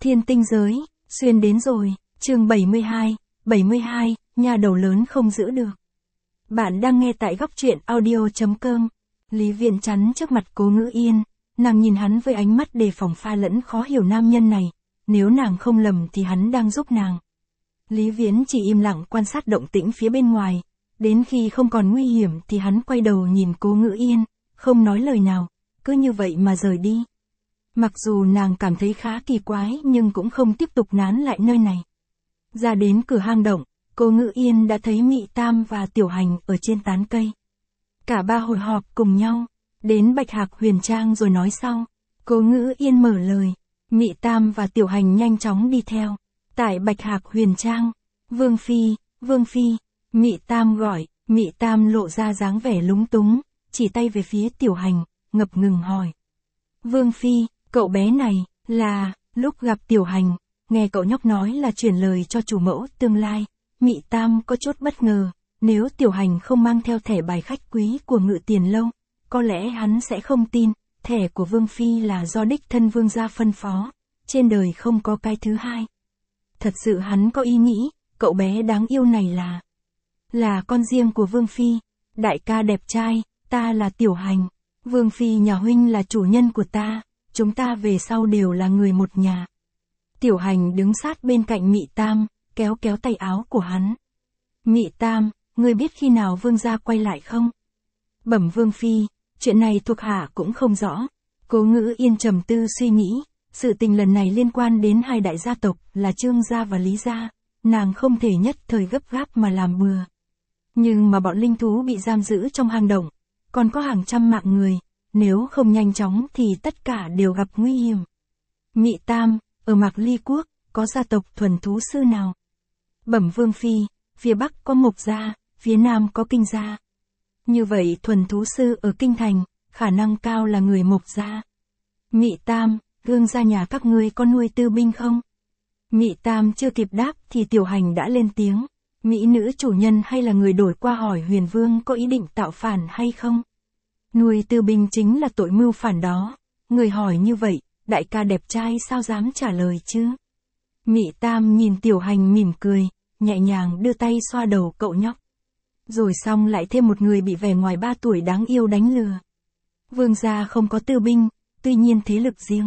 Thiên tinh giới, xuyên đến rồi, chương 72, nhà đầu lớn không giữ được. Bạn đang nghe tại góc truyện audio.com. Lý Viễn chắn trước mặt Cố Ngữ Yên, nàng nhìn hắn với ánh mắt đề phòng pha lẫn khó hiểu nam nhân này, nếu nàng không lầm thì hắn đang giúp nàng. Lý Viễn chỉ im lặng quan sát động tĩnh phía bên ngoài, đến khi không còn nguy hiểm thì hắn quay đầu nhìn Cố Ngữ Yên, không nói lời nào, cứ như vậy mà rời đi. Mặc dù nàng cảm thấy khá kỳ quái nhưng cũng không tiếp tục nán lại nơi này. Ra đến cửa hang động, Cố Ngữ Yên đã thấy Mị Tam và Tiểu Hành ở trên tán cây. Cả ba hội họp cùng nhau, đến Bạch Hạc Huyền Trang rồi nói sau. Cố Ngữ Yên mở lời, Mị Tam và Tiểu Hành nhanh chóng đi theo. Tại Bạch Hạc Huyền Trang, Vương Phi, Mị Tam gọi, Mị Tam lộ ra dáng vẻ lúng túng, chỉ tay về phía Tiểu Hành, ngập ngừng hỏi. Vương Phi, cậu bé này, là, lúc gặp Tiểu Hành, nghe cậu nhóc nói là chuyển lời cho chủ mẫu tương lai, Mị Tam có chút bất ngờ, nếu Tiểu Hành không mang theo thẻ bài khách quý của Ngự Tiền Lâu, có lẽ hắn sẽ không tin, thẻ của Vương Phi là do đích thân Vương gia phân phó, trên đời không có cái thứ hai. Thật sự hắn có ý nghĩ, cậu bé đáng yêu này là con riêng của Vương Phi, đại ca đẹp trai, ta là Tiểu Hành, Vương Phi nhà huynh là chủ nhân của ta, chúng ta về sau đều là người một nhà. Tiểu Hành đứng sát bên cạnh Mị Tam, kéo kéo tay áo của hắn. Mị Tam, ngươi biết khi nào Vương gia quay lại không? Bẩm Vương Phi, chuyện này thuộc hạ cũng không rõ. Cố Ngữ Yên trầm tư suy nghĩ, sự tình lần này liên quan đến hai đại gia tộc là Trương gia và Lý gia, nàng không thể nhất thời gấp gáp mà làm bừa. Nhưng mà bọn linh thú bị giam giữ trong hang động, còn có hàng trăm mạng người, nếu không nhanh chóng thì tất cả đều gặp nguy hiểm. Mị Tam, ở Mạc Ly Quốc, có gia tộc thuần thú sư nào? Bẩm Vương Phi, phía Bắc có Mộc gia, phía Nam có Kinh gia. Như vậy thuần thú sư ở Kinh Thành, khả năng cao là người Mộc gia. Mị Tam, Vương gia nhà các ngươi có nuôi tư binh không? Mị Tam chưa kịp đáp thì Tiểu Hành đã lên tiếng. Mỹ nữ chủ nhân hay là người đổi qua hỏi Huyền Vương có ý định tạo phản hay không? Nuôi tư binh chính là tội mưu phản đó. Người hỏi như vậy, đại ca đẹp trai sao dám trả lời chứ? Mị Tam nhìn Tiểu Hành mỉm cười, nhẹ nhàng đưa tay xoa đầu cậu nhóc. Rồi xong lại thêm một người bị vẻ ngoài 3 tuổi đáng yêu đánh lừa. Vương gia không có tư binh, tuy nhiên thế lực riêng.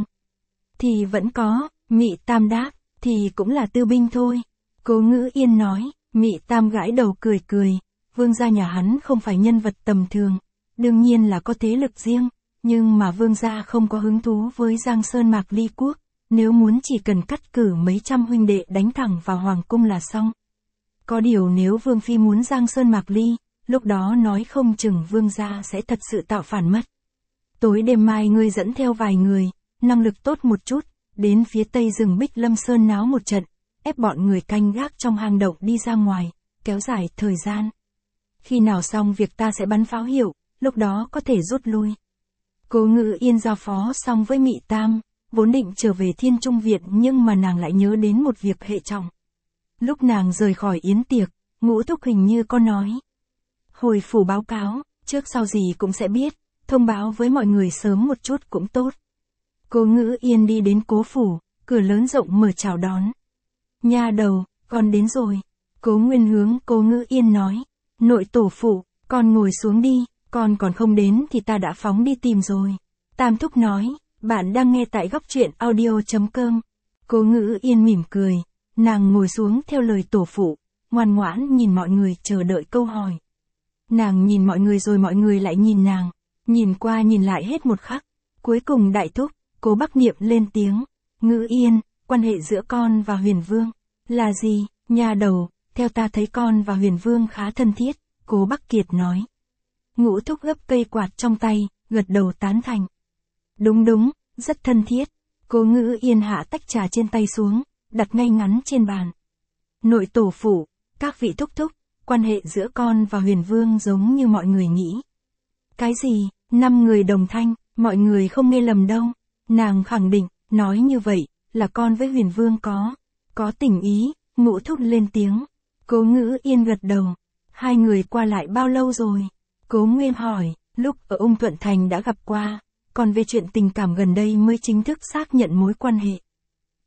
Thì vẫn có, Mị Tam đáp, thì cũng là tư binh thôi. Cố Ngữ Yên nói, Mị Tam gãi đầu cười cười, Vương gia nhà hắn không phải nhân vật tầm thường, đương nhiên là có thế lực riêng, nhưng mà Vương gia không có hứng thú với Giang Sơn Mạc Ly Quốc, nếu muốn chỉ cần cắt cử mấy trăm huynh đệ đánh thẳng vào Hoàng cung là xong. Có điều nếu Vương Phi muốn Giang Sơn Mạc Ly, lúc đó nói không chừng Vương gia sẽ thật sự tạo phản mất. Tối đêm mai ngươi dẫn theo vài người, năng lực tốt một chút, đến phía tây rừng Bích Lâm Sơn náo một trận, ép bọn người canh gác trong hang động đi ra ngoài, kéo dài thời gian. Khi nào xong việc ta sẽ bắn pháo hiệu, lúc đó có thể rút lui. Cố Ngữ Yên giao phó xong với Mị Tam, vốn định trở về Thiên Trung Viện nhưng mà nàng lại nhớ đến một việc hệ trọng. Lúc nàng rời khỏi yến tiệc, Ngũ Thúc hình như có nói. Hồi phủ báo cáo, trước sau gì cũng sẽ biết, thông báo với mọi người sớm một chút cũng tốt. Cố Ngữ Yên đi đến Cố phủ, cửa lớn rộng mở chào đón. Nha đầu, con đến rồi. Cố Nguyên hướng Cố Ngữ Yên nói. Nội tổ phụ, con ngồi xuống đi, con còn không đến thì ta đã phóng đi tìm rồi. Tam Thúc nói, bạn đang nghe tại góc truyện audio.com. Cố Ngữ Yên mỉm cười, nàng ngồi xuống theo lời tổ phụ, ngoan ngoãn nhìn mọi người chờ đợi câu hỏi. Nàng nhìn mọi người rồi mọi người lại nhìn nàng, nhìn qua nhìn lại hết một khắc. Cuối cùng Đại Thúc, Cố Bắc Niệm lên tiếng, Ngữ Yên, quan hệ giữa con và Huyền Vương là gì? Nha đầu, theo ta thấy con và Huyền Vương khá thân thiết, Cố Bắc Kiệt nói. Ngũ Thúc gấp cây quạt trong tay, gật đầu tán thành. Đúng, rất thân thiết. Cố Ngữ Yên hạ tách trà trên tay xuống, đặt ngay ngắn trên bàn. Nội tổ phụ, các vị thúc thúc, quan hệ giữa con và Huyền Vương giống như mọi người nghĩ. Cái gì? 5 người đồng thanh, mọi người không nghe lầm đâu. Nàng khẳng định, nói như vậy, là con với Huyền Vương có tình ý. Ngũ Thúc lên tiếng. Cố Ngữ Yên gật đầu. Hai người qua lại bao lâu rồi? Cố Nguyên hỏi, lúc ở Ung Thuận Thành đã gặp qua, còn về chuyện tình cảm gần đây mới chính thức xác nhận mối quan hệ.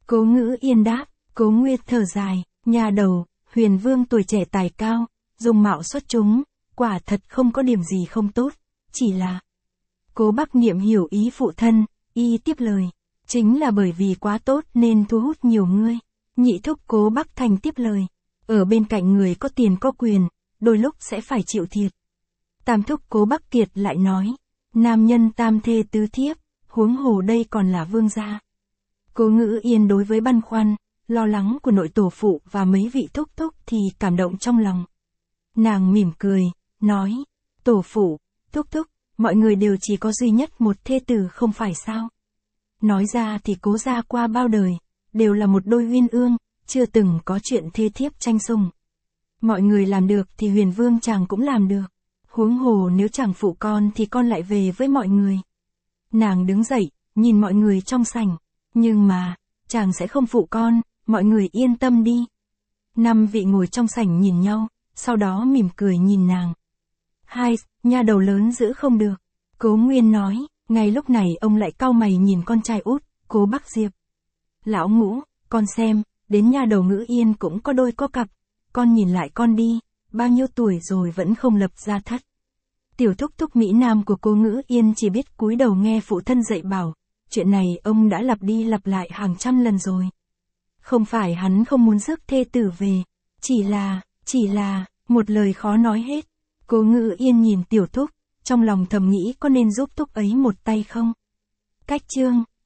Cố Ngữ Yên đáp. Cố Nguyệt thở dài, nhà đầu, Huyền Vương tuổi trẻ tài cao, dung mạo xuất chúng, quả thật không có điểm gì không tốt, chỉ là... Cố Bắc Niệm hiểu ý phụ thân, y tiếp lời. Chính là bởi vì quá tốt nên thu hút nhiều người. Nhị thúc Cố Bắc Thành tiếp lời. Ở bên cạnh người có tiền có quyền, đôi lúc sẽ phải chịu thiệt. Tam thúc Cố Bắc Kiệt lại nói. Nam nhân tam thê tứ thiếp, huống hồ đây còn là vương gia. Cố Ngữ Yên đối với băn khoăn, lo lắng của nội tổ phụ và mấy vị thúc thúc thì cảm động trong lòng. Nàng mỉm cười, nói. Tổ phụ, thúc thúc, mọi người đều chỉ có duy nhất một thê tử không phải sao? Nói ra thì Cố gia qua bao đời, đều là một đôi uyên ương, chưa từng có chuyện thê thiếp tranh sủng. Mọi người làm được thì Huyền Vương chàng cũng làm được. Huống hồ nếu chàng phụ con thì con lại về với mọi người. Nàng đứng dậy, nhìn mọi người trong sảnh. Nhưng mà, chàng sẽ không phụ con, mọi người yên tâm đi. 5 vị ngồi trong sảnh nhìn nhau, sau đó mỉm cười nhìn nàng. Hai, nha đầu lớn giữ không được. Cố Nguyên nói, ngay lúc này ông lại cau mày nhìn con trai út, Cố Bắc Diệp. Lão Ngũ, con xem, đến nha đầu Ngữ Yên cũng có đôi có cặp. Con nhìn lại con đi, bao nhiêu tuổi rồi vẫn không lập gia thất. Tiểu thúc thúc Mỹ Nam của Cố Ngữ Yên chỉ biết cúi đầu nghe phụ thân dạy bảo. Chuyện này ông đã lặp đi lặp lại hàng trăm lần rồi. Không phải hắn không muốn rước thê tử về, chỉ là, một lời khó nói hết. Cố Ngữ Yên nhìn tiểu thúc, trong lòng thầm nghĩ có nên giúp thúc ấy một tay không? Cách chương